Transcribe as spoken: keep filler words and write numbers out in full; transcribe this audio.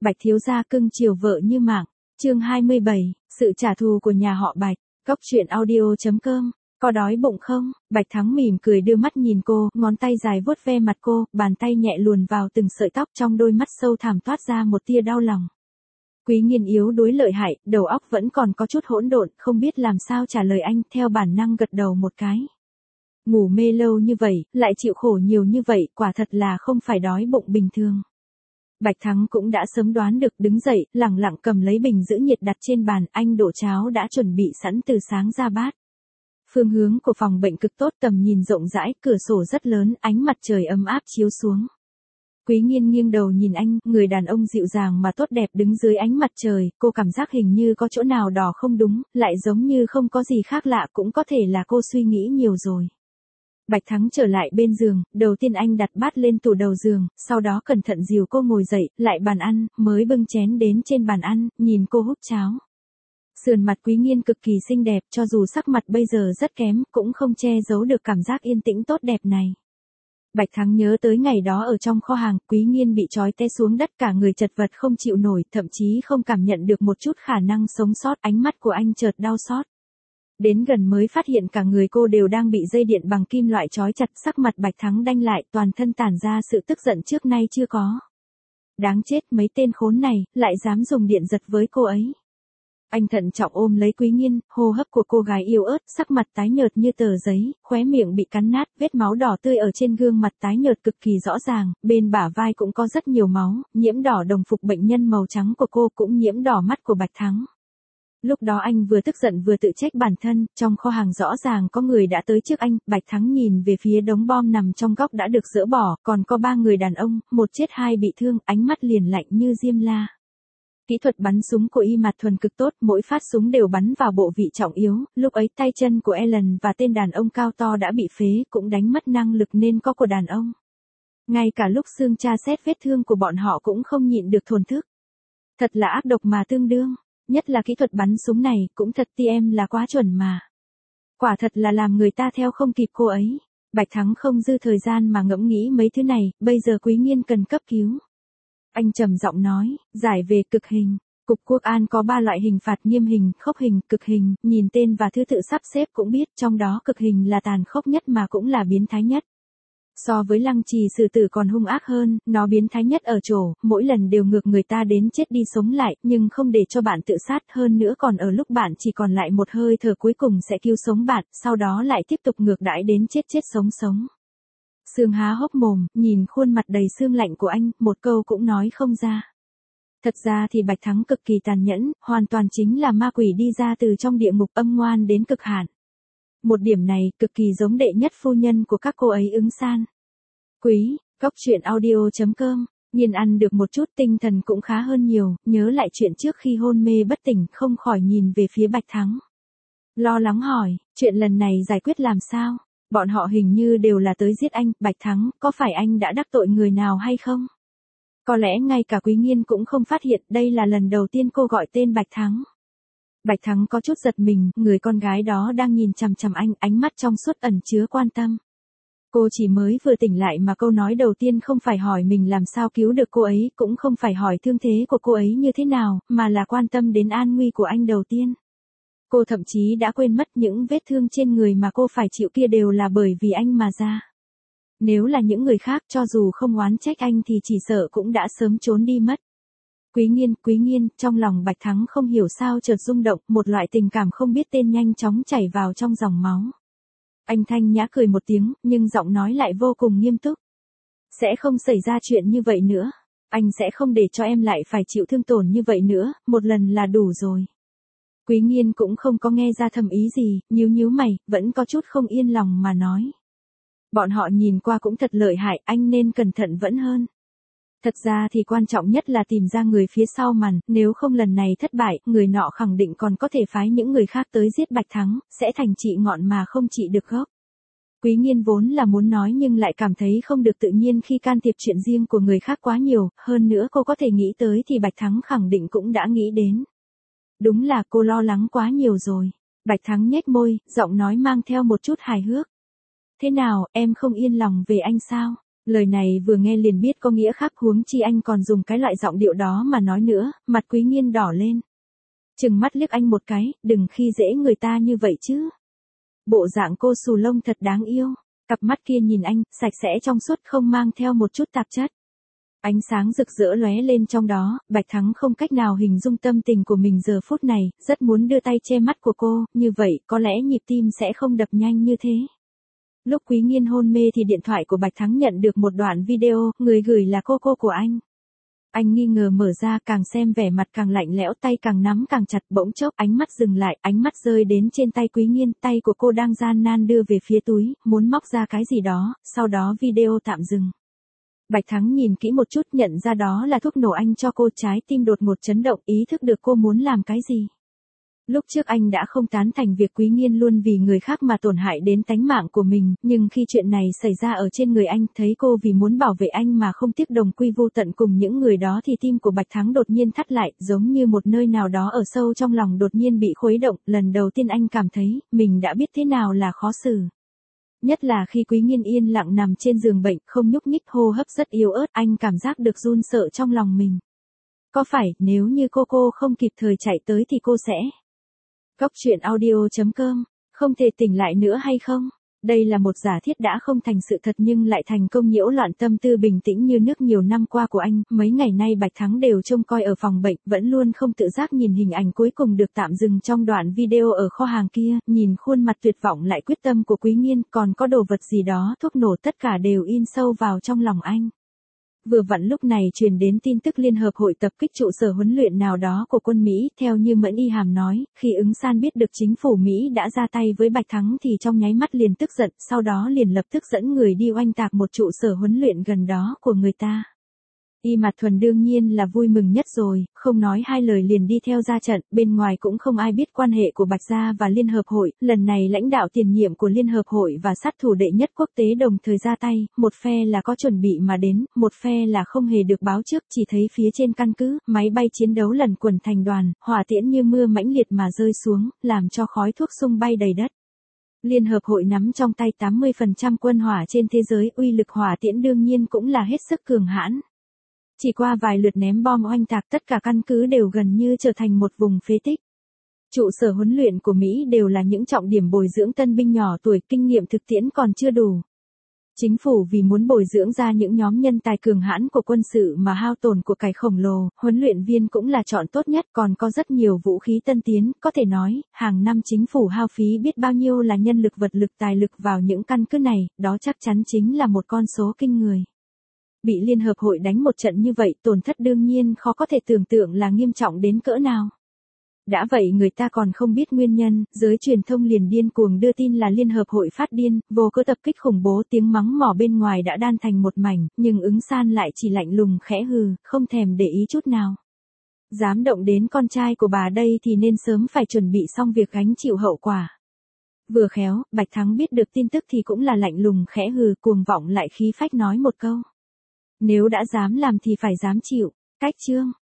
Bạch thiếu gia cưng chiều vợ như mạng. Chương hai mươi bảy, sự trả thù của nhà họ Bạch. Góc truyện audio chấm com. Có đói bụng không? Bạch Thắng mỉm cười đưa mắt nhìn cô, ngón tay dài vuốt ve mặt cô, bàn tay nhẹ luồn vào từng sợi tóc, trong đôi mắt sâu thẳm toát ra một tia đau lòng. Quý Nghiên yếu đuối lợi hại, đầu óc vẫn còn có chút hỗn độn, không biết làm sao trả lời anh, theo bản năng gật đầu một cái. Ngủ mê lâu như vậy, lại chịu khổ nhiều như vậy, quả thật là không phải đói bụng bình thường. Bạch Thắng cũng đã sớm đoán được, đứng dậy, lẳng lặng cầm lấy bình giữ nhiệt đặt trên bàn, anh đổ cháo đã chuẩn bị sẵn từ sáng ra bát. Phương hướng của phòng bệnh cực tốt, tầm nhìn rộng rãi, cửa sổ rất lớn, ánh mặt trời ấm áp chiếu xuống. Quý Nghiên nghiêng đầu nhìn anh, người đàn ông dịu dàng mà tốt đẹp đứng dưới ánh mặt trời, cô cảm giác hình như có chỗ nào đó không đúng, lại giống như không có gì khác lạ, cũng có thể là cô suy nghĩ nhiều rồi. Bạch Thắng trở lại bên giường, đầu tiên anh đặt bát lên tủ đầu giường, sau đó cẩn thận dìu cô ngồi dậy, lại bàn ăn, mới bưng chén đến trên bàn ăn, nhìn cô húp cháo. Sườn mặt Quý Nghiên cực kỳ xinh đẹp, cho dù sắc mặt bây giờ rất kém, cũng không che giấu được cảm giác yên tĩnh tốt đẹp này. Bạch Thắng nhớ tới ngày đó ở trong kho hàng, Quý Nghiên bị trói té xuống đất, cả người chật vật không chịu nổi, thậm chí không cảm nhận được một chút khả năng sống sót, ánh mắt của anh chợt đau xót. Đến gần mới phát hiện cả người cô đều đang bị dây điện bằng kim loại trói chặt, sắc mặt Bạch Thắng đanh lại, toàn thân tản ra sự tức giận trước nay chưa có. Đáng chết, mấy tên khốn này, lại dám dùng điện giật với cô ấy. Anh thận trọng ôm lấy Quý Nghiên, hô hấp của cô gái yếu ớt, sắc mặt tái nhợt như tờ giấy, khóe miệng bị cắn nát, vết máu đỏ tươi ở trên gương mặt tái nhợt cực kỳ rõ ràng, bên bả vai cũng có rất nhiều máu, nhiễm đỏ đồng phục bệnh nhân màu trắng của cô cũng nhiễm đỏ mắt của Bạch Thắng. Lúc đó anh vừa tức giận vừa tự trách bản thân, trong kho hàng rõ ràng có người đã tới trước anh, Bạch Thắng nhìn về phía đống bom nằm trong góc đã được dỡ bỏ, còn có ba người đàn ông, một chết hai bị thương, ánh mắt liền lạnh như diêm la. Kỹ thuật bắn súng của y mặt thuần cực tốt, mỗi phát súng đều bắn vào bộ vị trọng yếu, lúc ấy tay chân của Ellen và tên đàn ông cao to đã bị phế, cũng đánh mất năng lực nên có của đàn ông. Ngay cả lúc xương tra xét vết thương của bọn họ cũng không nhịn được thổn thức. Thật là ác độc mà tương đương, nhất là kỹ thuật bắn súng này, cũng thật ti em là quá chuẩn mà. Quả thật là làm người ta theo không kịp cô ấy. Bạch Thắng không dư thời gian mà ngẫm nghĩ mấy thứ này, bây giờ Quý Nghiên cần cấp cứu. Anh trầm giọng nói, giải về cực hình. Cục Quốc an có ba loại hình phạt: nghiêm hình, khốc hình, cực hình, nhìn tên và thứ tự sắp xếp cũng biết, trong đó cực hình là tàn khốc nhất mà cũng là biến thái nhất. So với lăng trì xử tử còn hung ác hơn, nó biến thái nhất ở chỗ, mỗi lần đều ngược người ta đến chết đi sống lại, nhưng không để cho bạn tự sát, hơn nữa còn ở lúc bạn chỉ còn lại một hơi thở cuối cùng sẽ cứu sống bạn, sau đó lại tiếp tục ngược đãi đến chết chết sống sống. Sương há hốc mồm, nhìn khuôn mặt đầy sương lạnh của anh, một câu cũng nói không ra. Thật ra thì Bạch Thắng cực kỳ tàn nhẫn, hoàn toàn chính là ma quỷ đi ra từ trong địa ngục, âm ngoan đến cực hạn. Một điểm này, cực kỳ giống đệ nhất phu nhân của các cô ấy ứng san. Quý, góc truyện audio chấm com, Nghiên ăn được một chút, tinh thần cũng khá hơn nhiều, nhớ lại chuyện trước khi hôn mê bất tỉnh, không khỏi nhìn về phía Bạch Thắng. Lo lắng hỏi, chuyện lần này giải quyết làm sao? Bọn họ hình như đều là tới giết anh, Bạch Thắng, có phải anh đã đắc tội người nào hay không? Có lẽ ngay cả Quý Nghiên cũng không phát hiện, đây là lần đầu tiên cô gọi tên Bạch Thắng. Bạch Thắng có chút giật mình, người con gái đó đang nhìn chằm chằm anh, ánh mắt trong suốt ẩn chứa quan tâm. Cô chỉ mới vừa tỉnh lại mà câu nói đầu tiên không phải hỏi mình làm sao cứu được cô ấy, cũng không phải hỏi thương thế của cô ấy như thế nào, mà là quan tâm đến an nguy của anh đầu tiên. Cô thậm chí đã quên mất những vết thương trên người mà cô phải chịu kia đều là bởi vì anh mà ra. Nếu là những người khác, cho dù không oán trách anh thì chỉ sợ cũng đã sớm trốn đi mất. Quý Nghiên, Quý Nghiên, trong lòng Bạch Thắng không hiểu sao chợt rung động, một loại tình cảm không biết tên nhanh chóng chảy vào trong dòng máu. Anh thanh nhã cười một tiếng, nhưng giọng nói lại vô cùng nghiêm túc. Sẽ không xảy ra chuyện như vậy nữa. Anh sẽ không để cho em lại phải chịu thương tổn như vậy nữa, một lần là đủ rồi. Quý Nghiên cũng không có nghe ra thầm ý gì, nhíu nhíu mày, vẫn có chút không yên lòng mà nói. Bọn họ nhìn qua cũng thật lợi hại, anh nên cẩn thận vẫn hơn. Thật ra thì quan trọng nhất là tìm ra người phía sau màn, nếu không lần này thất bại, người nọ khẳng định còn có thể phái những người khác tới giết Bạch Thắng, sẽ thành trị ngọn mà không trị được gốc. Quý Nghiên vốn là muốn nói nhưng lại cảm thấy không được tự nhiên khi can thiệp chuyện riêng của người khác quá nhiều, hơn nữa cô có thể nghĩ tới thì Bạch Thắng khẳng định cũng đã nghĩ đến. Đúng là cô lo lắng quá nhiều rồi. Bạch Thắng nhếch môi, giọng nói mang theo một chút hài hước. Thế nào, em không yên lòng về anh sao? Lời này vừa nghe liền biết có nghĩa khác, huống chi anh còn dùng cái loại giọng điệu đó mà nói nữa, mặt Quý Nghiên đỏ lên. Trừng mắt liếc anh một cái, đừng khi dễ người ta như vậy chứ. Bộ dạng cô xù lông thật đáng yêu, cặp mắt kia nhìn anh, sạch sẽ trong suốt không mang theo một chút tạp chất. Ánh sáng rực rỡ lóe lên trong đó, Bạch Thắng không cách nào hình dung tâm tình của mình giờ phút này, rất muốn đưa tay che mắt của cô, như vậy có lẽ nhịp tim sẽ không đập nhanh như thế. Lúc Quý Nghiên hôn mê thì điện thoại của Bạch Thắng nhận được một đoạn video, người gửi là cô cô của anh. Anh nghi ngờ mở ra, càng xem vẻ mặt càng lạnh lẽo, tay càng nắm càng chặt, bỗng chốc ánh mắt dừng lại, ánh mắt rơi đến trên tay Quý Nghiên, tay của cô đang gian nan đưa về phía túi, muốn móc ra cái gì đó, sau đó video tạm dừng. Bạch Thắng nhìn kỹ một chút, nhận ra đó là thuốc nổ anh cho cô, trái tim đột ngột chấn động, ý thức được cô muốn làm cái gì. Lúc trước anh đã không tán thành việc Quý Nghiên luôn vì người khác mà tổn hại đến tánh mạng của mình, nhưng khi chuyện này xảy ra ở trên người anh, thấy cô vì muốn bảo vệ anh mà không tiếc đồng quy vu tận cùng những người đó thì tim của Bạch Thắng đột nhiên thắt lại, giống như một nơi nào đó ở sâu trong lòng đột nhiên bị khuấy động, lần đầu tiên anh cảm thấy, mình đã biết thế nào là khó xử. Nhất là khi Quý Nghiên yên lặng nằm trên giường bệnh, không nhúc nhích, hô hấp rất yếu ớt, anh cảm giác được run sợ trong lòng mình. Có phải, nếu như cô cô không kịp thời chạy tới thì cô sẽ... Góc truyện audio chấm com, không thể tỉnh lại nữa hay không? Đây là một giả thiết đã không thành sự thật nhưng lại thành công nhiễu loạn tâm tư bình tĩnh như nước nhiều năm qua của anh. Mấy ngày nay Bạch Thắng đều trông coi ở phòng bệnh, vẫn luôn không tự giác nhìn hình ảnh cuối cùng được tạm dừng trong đoạn video ở kho hàng kia, nhìn khuôn mặt tuyệt vọng lại quyết tâm của Quý Nghiên, còn có đồ vật gì đó, thuốc nổ, tất cả đều in sâu vào trong lòng anh. Vừa vặn lúc này truyền đến tin tức Liên Hợp Hội tập kích trụ sở huấn luyện nào đó của quân Mỹ, theo như Mẫn Y Hàm nói, khi Ứng San biết được chính phủ Mỹ đã ra tay với Bạch Thắng thì trong nháy mắt liền tức giận, sau đó liền lập tức dẫn người đi oanh tạc một trụ sở huấn luyện gần đó của người ta. Y Mạt Thuần đương nhiên là vui mừng nhất rồi, không nói hai lời liền đi theo ra trận, bên ngoài cũng không ai biết quan hệ của Bạch Gia và Liên Hợp Hội, lần này lãnh đạo tiền nhiệm của Liên Hợp Hội và sát thủ đệ nhất quốc tế đồng thời ra tay, một phe là có chuẩn bị mà đến, một phe là không hề được báo trước, chỉ thấy phía trên căn cứ, máy bay chiến đấu lần quần thành đoàn, hỏa tiễn như mưa mãnh liệt mà rơi xuống, làm cho khói thuốc sung bay đầy đất. Liên Hợp Hội nắm trong tay tám mươi phần trăm quân hỏa trên thế giới, uy lực hỏa tiễn đương nhiên cũng là hết sức cường hãn. Chỉ qua vài lượt ném bom oanh tạc, tất cả căn cứ đều gần như trở thành một vùng phế tích. Trụ sở huấn luyện của Mỹ đều là những trọng điểm bồi dưỡng tân binh nhỏ tuổi, kinh nghiệm thực tiễn còn chưa đủ. Chính phủ vì muốn bồi dưỡng ra những nhóm nhân tài cường hãn của quân sự mà hao tổn của cải khổng lồ, huấn luyện viên cũng là chọn tốt nhất, còn có rất nhiều vũ khí tân tiến, có thể nói, hàng năm chính phủ hao phí biết bao nhiêu là nhân lực, vật lực, tài lực vào những căn cứ này, đó chắc chắn chính là một con số kinh người. Bị Liên Hợp Hội đánh một trận như vậy, tổn thất đương nhiên khó có thể tưởng tượng là nghiêm trọng đến cỡ nào. Đã vậy người ta còn không biết nguyên nhân, giới truyền thông liền điên cuồng đưa tin là Liên Hợp Hội phát điên, vô cớ tập kích khủng bố, tiếng mắng mỏ bên ngoài đã đan thành một mảnh, nhưng Ứng San lại chỉ lạnh lùng khẽ hừ, không thèm để ý chút nào. Dám động đến con trai của bà đây thì nên sớm phải chuẩn bị xong việc gánh chịu hậu quả. Vừa khéo, Bạch Thắng biết được tin tức thì cũng là lạnh lùng khẽ hừ, cuồng vọng lại khí phách nói một câu. Nếu đã dám làm thì phải dám chịu. Cách chương